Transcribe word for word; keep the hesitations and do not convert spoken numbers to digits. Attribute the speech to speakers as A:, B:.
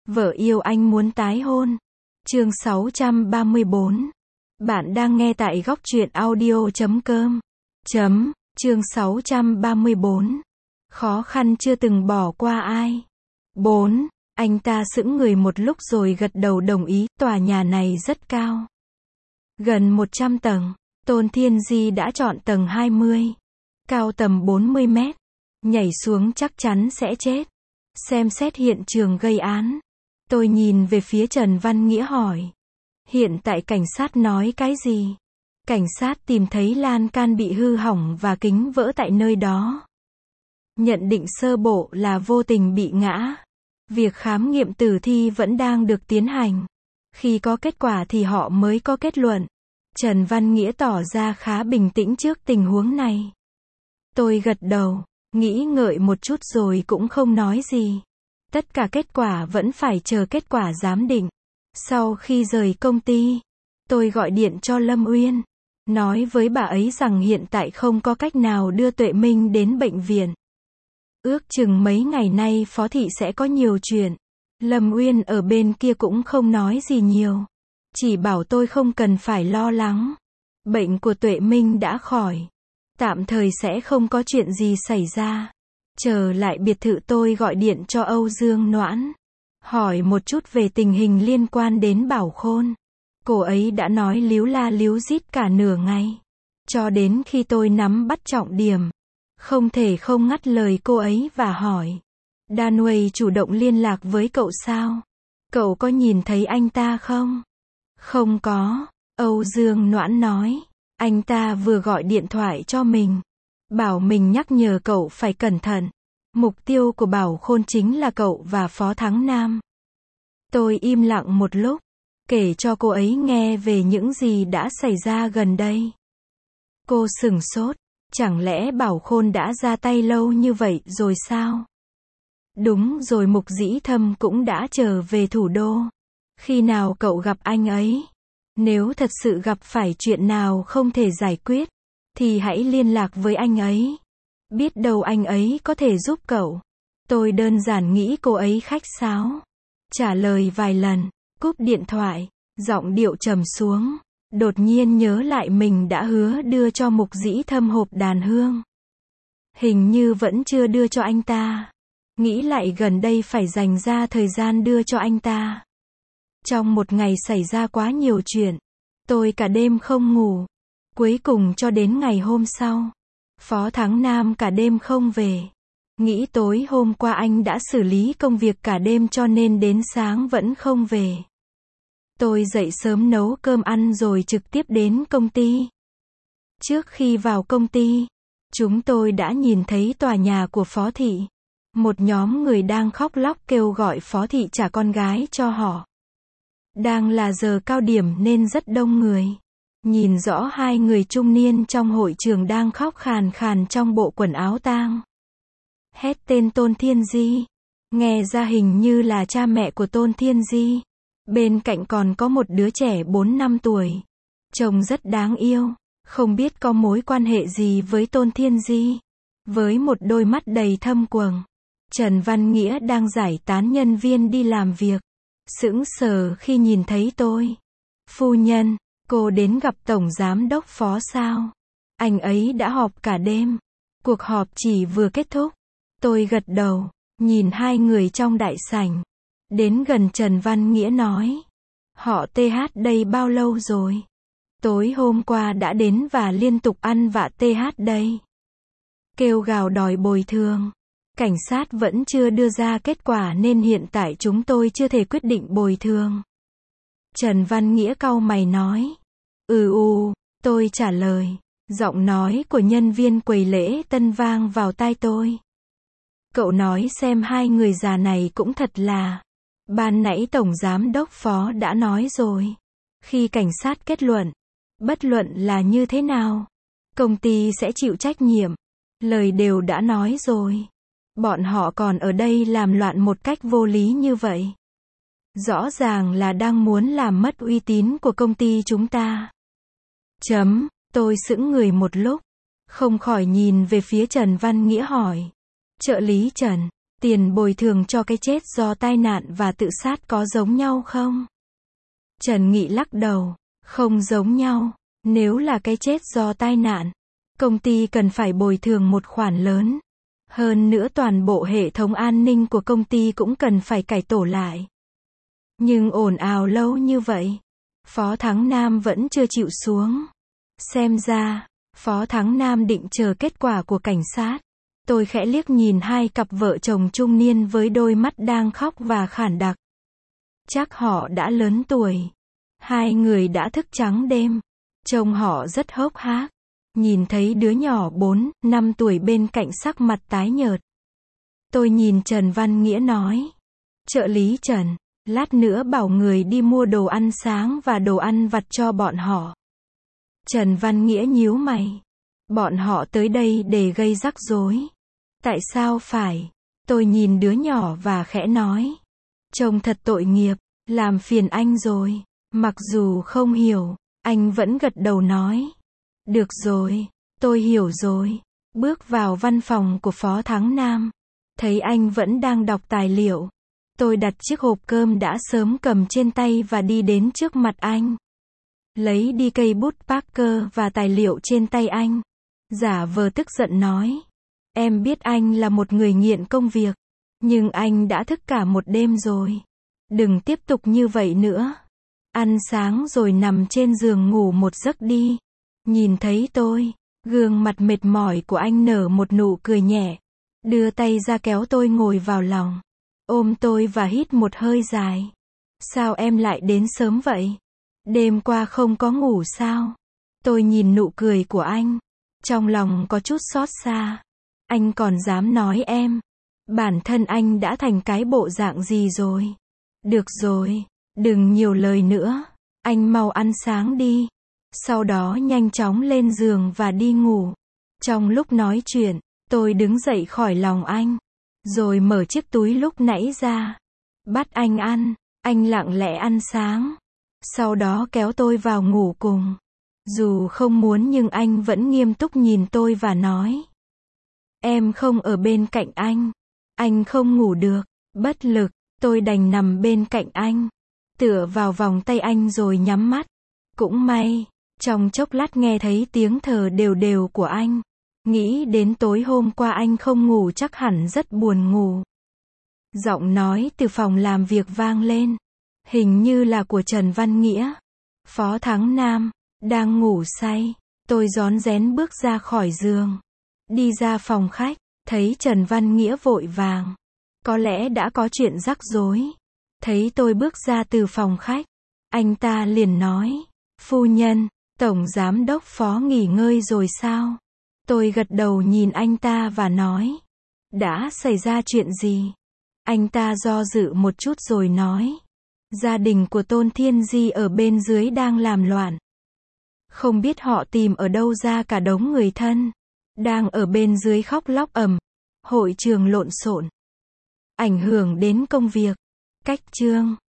A: Vợ yêu anh muốn tái hôn. Chương sáu trăm ba mươi bốn. Bạn đang nghe tại góc truyện audio chấm com. Chấm, chương sáu trăm ba mươi bốn. Khó khăn chưa từng bỏ qua ai. bốn. Anh ta sững người một lúc rồi gật đầu đồng ý, tòa nhà này rất cao. Gần một trăm tầng. Tôn Thiên Di đã chọn tầng hai mươi. Cao tầm bốn mươi mét. Nhảy xuống chắc chắn sẽ chết. Xem xét hiện trường gây án. Tôi nhìn về phía Trần Văn Nghĩa hỏi. Hiện tại cảnh sát nói cái gì? Cảnh sát tìm thấy lan can bị hư hỏng và kính vỡ tại nơi đó. Nhận định sơ bộ là vô tình bị ngã. Việc khám nghiệm tử thi vẫn đang được tiến hành. Khi có kết quả thì họ mới có kết luận. Trần Văn Nghĩa tỏ ra khá bình tĩnh trước tình huống này. Tôi gật đầu, nghĩ ngợi một chút rồi cũng không nói gì. Tất cả kết quả vẫn phải chờ kết quả giám định. Sau khi rời công ty, tôi gọi điện cho Lâm Uyên, nói với bà ấy rằng hiện tại không có cách nào đưa Tuệ Minh đến bệnh viện. Ước chừng mấy ngày nay Phó Thị sẽ có nhiều chuyện. Lâm Uyên ở bên kia cũng không nói gì nhiều. Chỉ bảo tôi không cần phải lo lắng. Bệnh của Tuệ Minh đã khỏi. Tạm thời sẽ không có chuyện gì xảy ra. Trở lại biệt thự tôi gọi điện cho Âu Dương Noãn. Hỏi một chút về tình hình liên quan đến Bảo Khôn. Cô ấy đã nói líu la líu rít cả nửa ngày. Cho đến khi tôi nắm bắt trọng điểm. Không thể không ngắt lời cô ấy và hỏi. Danway chủ động liên lạc với cậu sao? Cậu có nhìn thấy anh ta không? Không có, Âu Dương Noãn nói. Anh ta vừa gọi điện thoại cho mình. Bảo mình nhắc nhở cậu phải cẩn thận. Mục tiêu của Bảo Khôn chính là cậu và Phó Thắng Nam. Tôi im lặng một lúc. Kể cho cô ấy nghe về những gì đã xảy ra gần đây. Cô sửng sốt. Chẳng lẽ Bảo Khôn đã ra tay lâu như vậy rồi sao? Đúng rồi, Mục Dĩ Thâm cũng đã trở về thủ đô. Khi nào cậu gặp anh ấy? Nếu thật sự gặp phải chuyện nào không thể giải quyết, thì hãy liên lạc với anh ấy. Biết đâu anh ấy có thể giúp cậu. Tôi đơn giản nghĩ cô ấy khách sáo. Trả lời vài lần, cúp điện thoại, giọng điệu trầm xuống. Đột nhiên nhớ lại mình đã hứa đưa cho Mục Dĩ Thâm hộp đàn hương. Hình như vẫn chưa đưa cho anh ta. Nghĩ lại gần đây phải dành ra thời gian đưa cho anh ta. Trong một ngày xảy ra quá nhiều chuyện. Tôi cả đêm không ngủ. Cuối cùng cho đến ngày hôm sau. Phó Thắng Nam cả đêm không về. Nghĩ tối hôm qua anh đã xử lý công việc cả đêm cho nên đến sáng vẫn không về. Tôi dậy sớm nấu cơm ăn rồi trực tiếp đến công ty. Trước khi vào công ty, chúng tôi đã nhìn thấy tòa nhà của Phó Thị. Một nhóm người đang khóc lóc kêu gọi Phó Thị trả con gái cho họ. Đang là giờ cao điểm nên rất đông người. Nhìn rõ hai người trung niên trong hội trường đang khóc khàn khàn trong bộ quần áo tang. Hét tên Tôn Thiên Di. Nghe ra hình như là cha mẹ của Tôn Thiên Di. Bên cạnh còn có một đứa trẻ bốn năm tuổi. Trông rất đáng yêu. Không biết có mối quan hệ gì với Tôn Thiên Di. Với một đôi mắt đầy thâm quầng. Trần Văn Nghĩa đang giải tán nhân viên đi làm việc. Sững sờ khi nhìn thấy tôi. Phu nhân, cô đến gặp Tổng Giám đốc Phó sao? Anh ấy đã họp cả đêm. Cuộc họp chỉ vừa kết thúc. Tôi gật đầu, nhìn hai người trong đại sảnh. Đến gần Trần Văn Nghĩa nói. Họ tê hát đây bao lâu rồi? Tối hôm qua đã đến và liên tục ăn vạ tê hát đây. Kêu gào đòi bồi thường. Cảnh sát vẫn chưa đưa ra kết quả nên hiện tại chúng tôi chưa thể quyết định bồi thường. Trần Văn Nghĩa cau mày nói. Ừ ừ, tôi trả lời. Giọng nói của nhân viên quầy lễ tân vang vào tai tôi. Cậu nói xem hai người già này cũng thật là. Ban nãy Tổng Giám đốc Phó đã nói rồi. Khi cảnh sát kết luận, bất luận là như thế nào, công ty sẽ chịu trách nhiệm. Lời đều đã nói rồi. Bọn họ còn ở đây làm loạn một cách vô lý như vậy. Rõ ràng là đang muốn làm mất uy tín của công ty chúng ta. Chấm, tôi sững người một lúc. Không khỏi nhìn về phía Trần Văn Nghĩa hỏi. Trợ lý Trần, Tiền bồi thường cho cái chết do tai nạn và tự sát có giống nhau không? Trần Nghị lắc đầu. Không giống nhau. Nếu là cái chết do tai nạn, công ty cần phải bồi thường một khoản lớn. Hơn nữa toàn bộ hệ thống an ninh của công ty cũng cần phải cải tổ lại. Nhưng ồn ào lâu như vậy, Phó Thắng Nam vẫn chưa chịu xuống. Xem ra, Phó Thắng Nam định chờ kết quả của cảnh sát. Tôi khẽ liếc nhìn hai cặp vợ chồng trung niên với đôi mắt đang khóc và khản đặc. Chắc họ đã lớn tuổi. Hai người đã thức trắng đêm. Trông họ rất hốc hác. Nhìn thấy đứa nhỏ bốn, năm tuổi bên cạnh sắc mặt tái nhợt. Tôi nhìn Trần Văn Nghĩa nói. Trợ lý Trần, lát nữa bảo người đi mua đồ ăn sáng và đồ ăn vặt cho bọn họ. Trần Văn Nghĩa nhíu mày. Bọn họ tới đây để gây rắc rối. Tại sao phải? Tôi nhìn đứa nhỏ và khẽ nói. Trông thật tội nghiệp, làm phiền anh rồi. Mặc dù không hiểu, anh vẫn gật đầu nói. Được rồi, tôi hiểu rồi. Bước vào văn phòng của Phó Thắng Nam. Thấy anh vẫn đang đọc tài liệu. Tôi đặt chiếc hộp cơm đã sớm cầm trên tay và đi đến trước mặt anh. Lấy đi cây bút Parker và tài liệu trên tay anh. Giả vờ tức giận nói. Em biết anh là một người nghiện công việc. Nhưng anh đã thức cả một đêm rồi. Đừng tiếp tục như vậy nữa. Ăn sáng rồi nằm trên giường ngủ một giấc đi. Nhìn thấy tôi, gương mặt mệt mỏi của anh nở một nụ cười nhẹ. Đưa tay ra kéo tôi ngồi vào lòng. Ôm tôi và hít một hơi dài. Sao em lại đến sớm vậy? Đêm qua không có ngủ sao? Tôi nhìn nụ cười của anh. Trong lòng có chút xót xa. Anh còn dám nói em. Bản thân anh đã thành cái bộ dạng gì rồi? Được rồi, đừng nhiều lời nữa. Anh mau ăn sáng đi. Sau đó nhanh chóng lên giường và đi ngủ. Trong lúc nói chuyện, tôi đứng dậy khỏi lòng anh. Rồi mở chiếc túi lúc nãy ra. Bắt anh ăn. Anh lặng lẽ ăn sáng. Sau đó kéo tôi vào ngủ cùng. Dù không muốn nhưng anh vẫn nghiêm túc nhìn tôi và nói. Em không ở bên cạnh anh. Anh không ngủ được. Bất lực, tôi đành nằm bên cạnh anh. Tựa vào vòng tay anh rồi nhắm mắt. Cũng may, trong chốc lát nghe thấy tiếng thở đều đều của anh. Nghĩ đến tối hôm qua anh không ngủ chắc hẳn rất buồn ngủ. Giọng nói từ phòng làm việc vang lên. Hình như là của Trần Văn Nghĩa. Phó Thắng Nam, đang ngủ say. Tôi rón rén bước ra khỏi giường. Đi ra phòng khách, thấy Trần Văn Nghĩa vội vàng. Có lẽ đã có chuyện rắc rối. Thấy tôi bước ra từ phòng khách, anh ta liền nói. Phu nhân, Tổng Giám đốc Phó nghỉ ngơi rồi sao? Tôi gật đầu nhìn anh ta và nói. Đã xảy ra chuyện gì? Anh ta do dự một chút rồi nói. Gia đình của Tôn Thiên Di ở bên dưới đang làm loạn. Không biết họ tìm ở đâu ra cả đống người thân. Đang ở bên dưới khóc lóc ầm. Hội trường lộn xộn. Ảnh hưởng đến công việc. Cách chương